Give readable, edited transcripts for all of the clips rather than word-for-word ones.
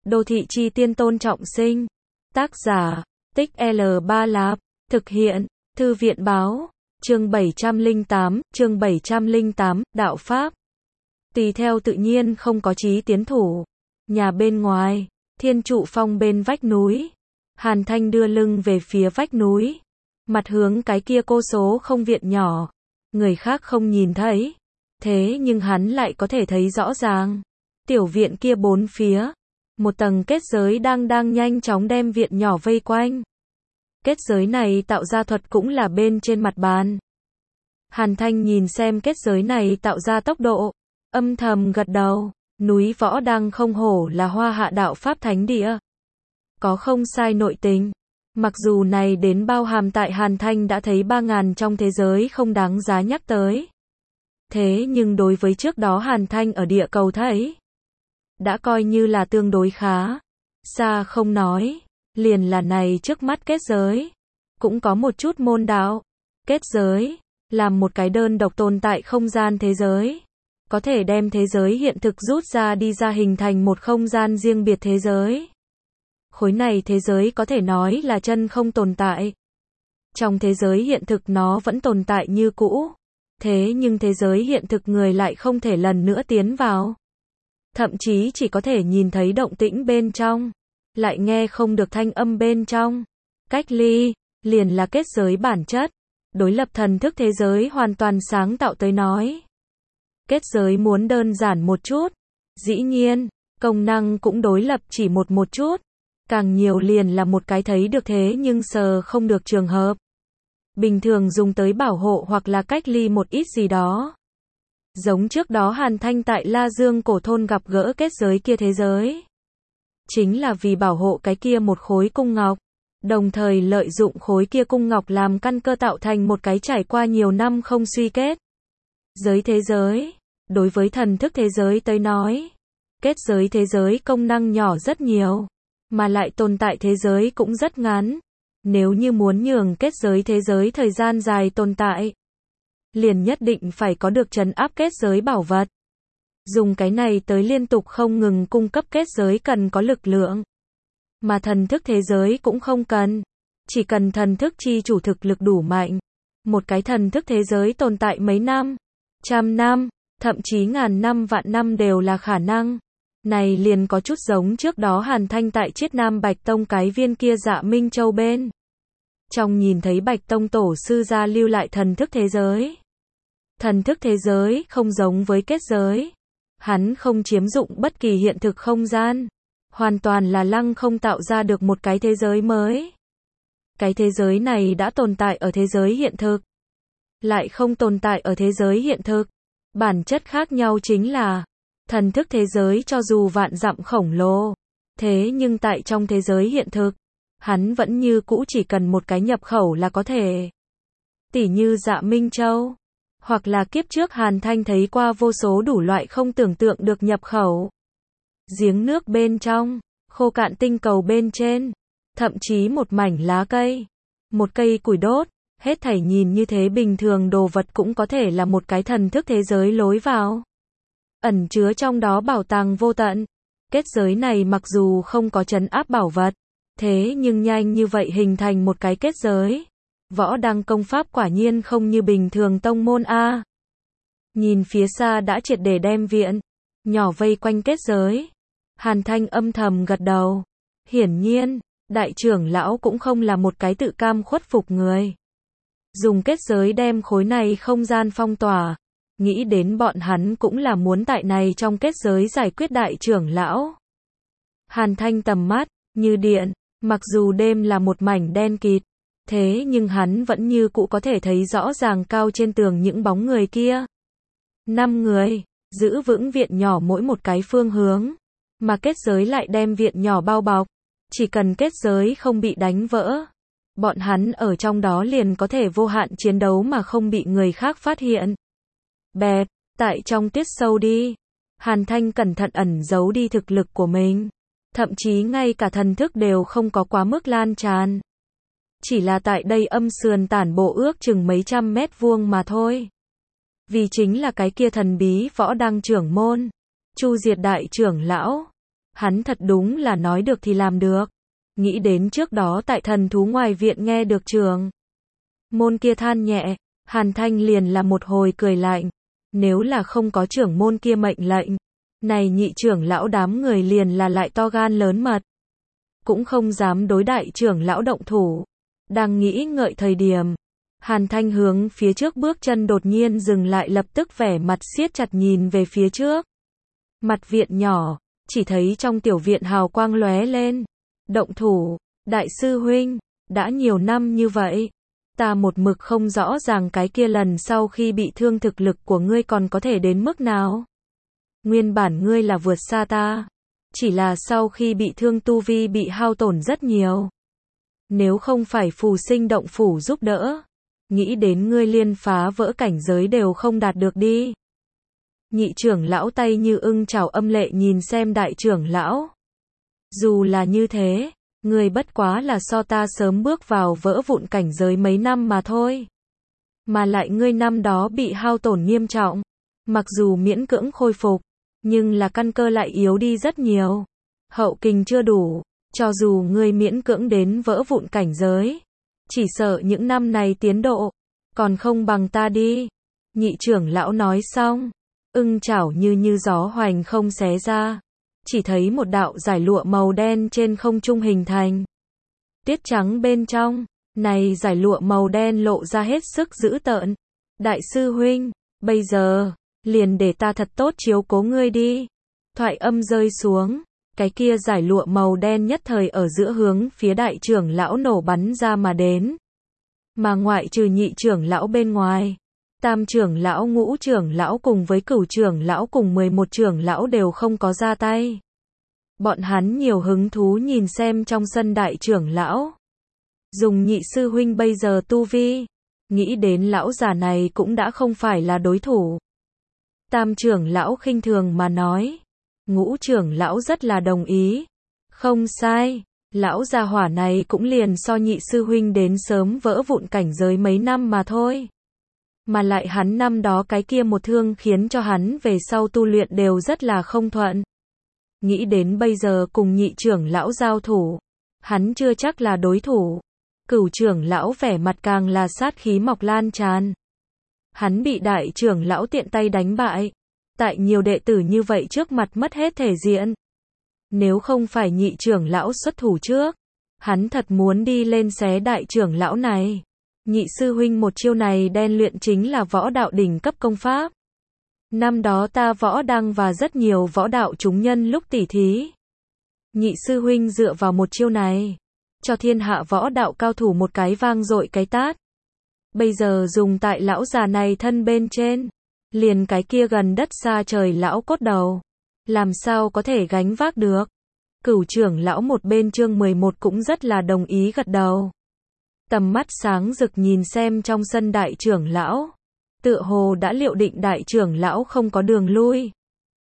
Đô thị chi tiên Tôn Trọng Sinh. Tác giả, Tích L3 Lạp. Thực hiện, Thư viện báo. Chương 708, Đạo Pháp. Tùy theo tự nhiên không có chí tiến thủ. Nhà bên ngoài, Thiên Trụ Phong bên vách núi. Hàn Thanh đưa lưng về phía vách núi. Mặt hướng cái kia cô số không viện nhỏ. Người khác không nhìn thấy. Thế nhưng hắn lại có thể thấy rõ ràng. Tiểu viện kia bốn phía. Một tầng kết giới đang nhanh chóng đem viện nhỏ vây quanh. Kết giới này tạo ra thuật cũng là bên trên mặt bàn. Hàn Thanh nhìn xem kết giới này tạo ra tốc độ. Âm thầm gật đầu. Núi Võ Đăng không hổ là Hoa Hạ đạo Pháp thánh địa. Có không sai nội tình. Mặc dù này đến bao hàm tại Hàn Thanh đã thấy 3.000 trong thế giới không đáng giá nhắc tới. Thế nhưng đối với trước đó Hàn Thanh ở địa cầu thấy, đã coi như là tương đối khá. Xa không nói, liền là này trước mắt kết giới. Cũng có một chút môn đạo. Kết giới, làm một cái đơn độc tồn tại không gian thế giới. Có thể đem thế giới hiện thực rút ra đi ra hình thành một không gian riêng biệt thế giới. Khối này thế giới có thể nói là chân không tồn tại. Trong thế giới hiện thực nó vẫn tồn tại như cũ. Thế nhưng thế giới hiện thực người lại không thể lần nữa tiến vào. Thậm chí chỉ có thể nhìn thấy động tĩnh bên trong. Lại nghe không được thanh âm bên trong. Cách ly, liền là kết giới bản chất. Đối lập thần thức thế giới hoàn toàn sáng tạo tới nói. Kết giới muốn đơn giản một chút. Dĩ nhiên, công năng cũng đối lập chỉ một chút. Càng nhiều liền là một cái thấy được thế nhưng sờ không được trường hợp. Bình thường dùng tới bảo hộ hoặc là cách ly một ít gì đó. Giống trước đó Hàn Thanh tại La Dương cổ thôn gặp gỡ kết giới kia thế giới. Chính là vì bảo hộ cái kia một khối cung ngọc. Đồng thời lợi dụng khối kia cung ngọc làm căn cơ tạo thành một cái trải qua nhiều năm không suy kết. Giới thế giới. Đối với thần thức thế giới tới nói. Kết giới thế giới công năng nhỏ rất nhiều. Mà lại tồn tại thế giới cũng rất ngắn. Nếu như muốn nhường kết giới thế giới thời gian dài tồn tại, liền nhất định phải có được trấn áp kết giới bảo vật. Dùng cái này tới liên tục không ngừng cung cấp kết giới cần có lực lượng. Mà thần thức thế giới cũng không cần. Chỉ cần thần thức chi chủ thực lực đủ mạnh. Một cái thần thức thế giới tồn tại mấy năm, trăm năm, thậm chí ngàn năm vạn năm đều là khả năng. Này liền có chút giống trước đó Hàn Thanh tại Chiết Nam Bạch Tông cái viên kia Dạ Minh Châu bên. Trong nhìn thấy Bạch Tông tổ sư gia lưu lại thần thức thế giới. Thần thức thế giới không giống với kết giới. Hắn không chiếm dụng bất kỳ hiện thực không gian. Hoàn toàn là lăng không tạo ra được một cái thế giới mới. Cái thế giới này đã tồn tại ở thế giới hiện thực. Lại không tồn tại ở thế giới hiện thực. Bản chất khác nhau chính là thần thức thế giới cho dù vạn dặm khổng lồ. Thế nhưng tại trong thế giới hiện thực, hắn vẫn như cũ chỉ cần một cái nhập khẩu là có thể. Tỉ như Dạ Minh Châu. Hoặc là kiếp trước Hàn Thanh thấy qua vô số đủ loại không tưởng tượng được nhập khẩu. Giếng nước bên trong, khô cạn tinh cầu bên trên, thậm chí một mảnh lá cây, một cây củi đốt, hết thảy nhìn như thế bình thường đồ vật cũng có thể là một cái thần thức thế giới lối vào. Ẩn chứa trong đó bảo tàng vô tận. Kết giới này mặc dù không có trấn áp bảo vật, thế nhưng nhanh như vậy hình thành một cái kết giới. Võ Đăng công pháp quả nhiên không như bình thường tông môn A. Nhìn phía xa đã triệt để đem viện nhỏ vây quanh kết giới. Hàn Thanh âm thầm gật đầu. Hiển nhiên, đại trưởng lão cũng không là một cái tự cam khuất phục người. Dùng kết giới đem khối này không gian phong tỏa. Nghĩ đến bọn hắn cũng là muốn tại này trong kết giới giải quyết đại trưởng lão. Hàn Thanh tầm mắt, như điện, mặc dù đêm là một mảnh đen kịt. Thế nhưng hắn vẫn như cũ có thể thấy rõ ràng cao trên tường những bóng người kia. 5 người, giữ vững viện nhỏ mỗi một cái phương hướng. Mà kết giới lại đem viện nhỏ bao bọc. Chỉ cần kết giới không bị đánh vỡ. Bọn hắn ở trong đó liền có thể vô hạn chiến đấu mà không bị người khác phát hiện. Bẹp, tại trong tuyết sâu đi. Hàn Thanh cẩn thận ẩn giấu đi thực lực của mình. Thậm chí ngay cả thần thức đều không có quá mức lan tràn. Chỉ là tại đây âm sườn tản bộ ước chừng mấy trăm mét vuông mà thôi. Vì chính là cái kia thần bí Võ Đăng trưởng môn. Chu diệt đại trưởng lão. Hắn thật đúng là nói được thì làm được. Nghĩ đến trước đó tại thần thú ngoài viện nghe được trưởng môn kia than nhẹ, Hàn Thanh liền là một hồi cười lạnh. Nếu là không có trưởng môn kia mệnh lệnh, này nhị trưởng lão đám người liền là lại to gan lớn mật. Cũng không dám đối đại trưởng lão động thủ. Đang nghĩ ngợi thời điểm, Hàn Thanh hướng phía trước bước chân đột nhiên dừng lại, lập tức vẻ mặt siết chặt nhìn về phía trước. Mặt viện nhỏ, chỉ thấy trong tiểu viện hào quang lóe lên. Động thủ, đại sư huynh, đã nhiều năm như vậy. Ta một mực không rõ ràng cái kia lần sau khi bị thương thực lực của ngươi còn có thể đến mức nào. Nguyên bản ngươi là vượt xa ta. Chỉ là sau khi bị thương tu vi bị hao tổn rất nhiều. Nếu không phải phù sinh động phủ giúp đỡ, nghĩ đến ngươi liên phá vỡ cảnh giới đều không đạt được đi. Nhị trưởng lão tay như ưng chảo âm lệ nhìn xem đại trưởng lão. Dù là như thế, ngươi bất quá là so ta sớm bước vào vỡ vụn cảnh giới mấy năm mà thôi. Mà lại ngươi năm đó bị hao tổn nghiêm trọng, mặc dù miễn cưỡng khôi phục, nhưng là căn cơ lại yếu đi rất nhiều. Hậu kình chưa đủ, cho dù ngươi miễn cưỡng đến vỡ vụn cảnh giới, chỉ sợ những năm này tiến độ còn không bằng ta đi. Nhị trưởng lão nói xong, ưng chảo như gió hoành không xé ra, chỉ thấy một đạo dải lụa màu đen trên không trung hình thành. Tiết trắng bên trong, này dải lụa màu đen lộ ra hết sức dữ tợn. Đại sư huynh, bây giờ liền để ta thật tốt chiếu cố ngươi đi. Thoại âm rơi xuống, cái kia dải lụa màu đen nhất thời ở giữa hướng phía đại trưởng lão nổ bắn ra mà đến. Mà ngoại trừ nhị trưởng lão bên ngoài, tam trưởng lão, ngũ trưởng lão cùng với cửu trưởng lão cùng 11 trưởng lão đều không có ra tay. Bọn hắn nhiều hứng thú nhìn xem trong sân đại trưởng lão. Dùng nhị sư huynh bây giờ tu vi, nghĩ đến lão già này cũng đã không phải là đối thủ. Tam trưởng lão khinh thường mà nói. Ngũ trưởng lão rất là đồng ý. Không sai, lão già hỏa này cũng liền so nhị sư huynh đến sớm vỡ vụn cảnh giới mấy năm mà thôi. Mà lại hắn năm đó cái kia một thương khiến cho hắn về sau tu luyện đều rất là không thuận. Nghĩ đến bây giờ cùng nhị trưởng lão giao thủ, hắn chưa chắc là đối thủ. Cửu trưởng lão vẻ mặt càng là sát khí mọc lan tràn. Hắn bị đại trưởng lão tiện tay đánh bại. Tại nhiều đệ tử như vậy trước mặt mất hết thể diện. Nếu không phải nhị trưởng lão xuất thủ trước, hắn thật muốn đi lên xé đại trưởng lão này. Nhị sư huynh một chiêu này đen luyện chính là võ đạo đỉnh cấp công pháp. Năm đó ta võ đăng và rất nhiều võ đạo chúng nhân lúc tỉ thí. Nhị sư huynh dựa vào một chiêu này, cho thiên hạ võ đạo cao thủ một cái vang dội cái tát. Bây giờ dùng tại lão già này thân bên trên, liền cái kia gần đất xa trời lão cốt đầu, làm sao có thể gánh vác được. Cửu trưởng lão một bên chương 11 cũng rất là đồng ý gật đầu. Tầm mắt sáng rực nhìn xem trong sân đại trưởng lão, tựa hồ đã liệu định đại trưởng lão không có đường lui.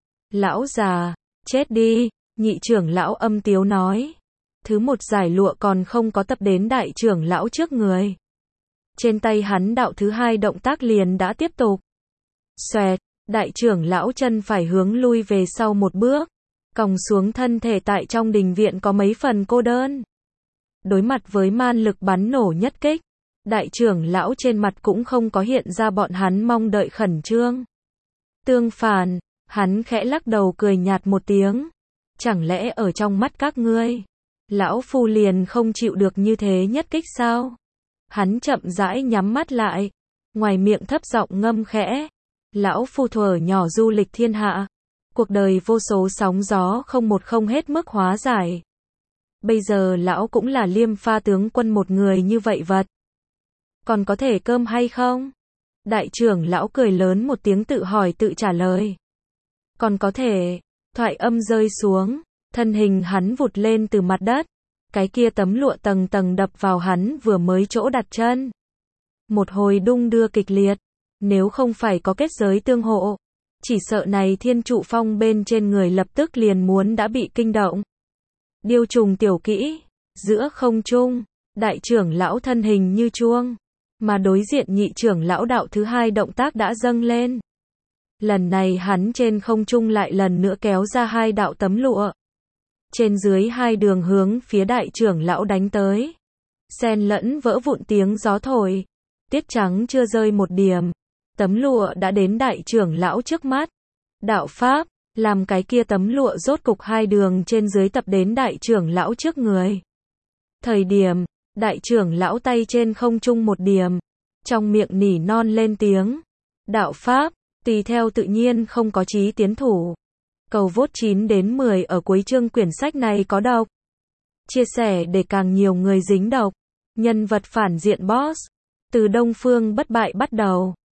Lão già, chết đi, nhị trưởng lão âm tiếu nói. Thứ một giải lụa còn không có tập đến đại trưởng lão trước người. Trên tay hắn đạo thứ hai động tác liền đã tiếp tục. Xoẹt, đại trưởng lão chân phải hướng lui về sau một bước, còng xuống thân thể tại trong đình viện có mấy phần cô đơn. Đối mặt với man lực bắn nổ nhất kích, đại trưởng lão trên mặt cũng không có hiện ra bọn hắn mong đợi khẩn trương. Tương phản, hắn khẽ lắc đầu cười nhạt một tiếng. Chẳng lẽ ở trong mắt các ngươi, lão phu liền không chịu được như thế nhất kích sao? Hắn chậm rãi nhắm mắt lại, ngoài miệng thấp giọng ngâm khẽ. Lão phu thuở nhỏ du lịch thiên hạ, cuộc đời vô số sóng gió không một không hết mức hóa giải. Bây giờ lão cũng là Liêm Pha tướng quân một người như vậy vật. Còn có thể cơm hay không? Đại trưởng lão cười lớn một tiếng tự hỏi tự trả lời. Còn có thể. Thoại âm rơi xuống, thân hình hắn vụt lên từ mặt đất. Cái kia tấm lụa tầng tầng đập vào hắn vừa mới chỗ đặt chân. Một hồi đung đưa kịch liệt. Nếu không phải có kết giới tương hộ, chỉ sợ này thiên trụ phong bên trên người lập tức liền muốn đã bị kinh động. Điêu trùng tiểu kỹ, giữa không trung, đại trưởng lão thân hình như chuông, mà đối diện nhị trưởng lão đạo thứ hai động tác đã dâng lên. Lần này hắn trên không trung lại lần nữa kéo ra hai đạo tấm lụa. trên dưới hai đường hướng phía đại trưởng lão đánh tới. Xen lẫn vỡ vụn tiếng gió thổi. Tiết trắng chưa rơi một điểm. Tấm lụa đã đến đại trưởng lão trước mắt. Đạo pháp, làm cái kia tấm lụa rốt cục hai đường trên dưới tập đến đại trưởng lão trước người. Thời điểm, đại trưởng lão tay trên không trung một điểm. Trong miệng nỉ non lên tiếng. Đạo pháp, tùy theo tự nhiên không có chí tiến thủ. Cầu vote 9 đến 10 ở cuối chương quyển sách này có độc. Chia sẻ để càng nhiều người dính độc. Nhân vật phản diện boss. Từ Đông Phương bất bại bắt đầu.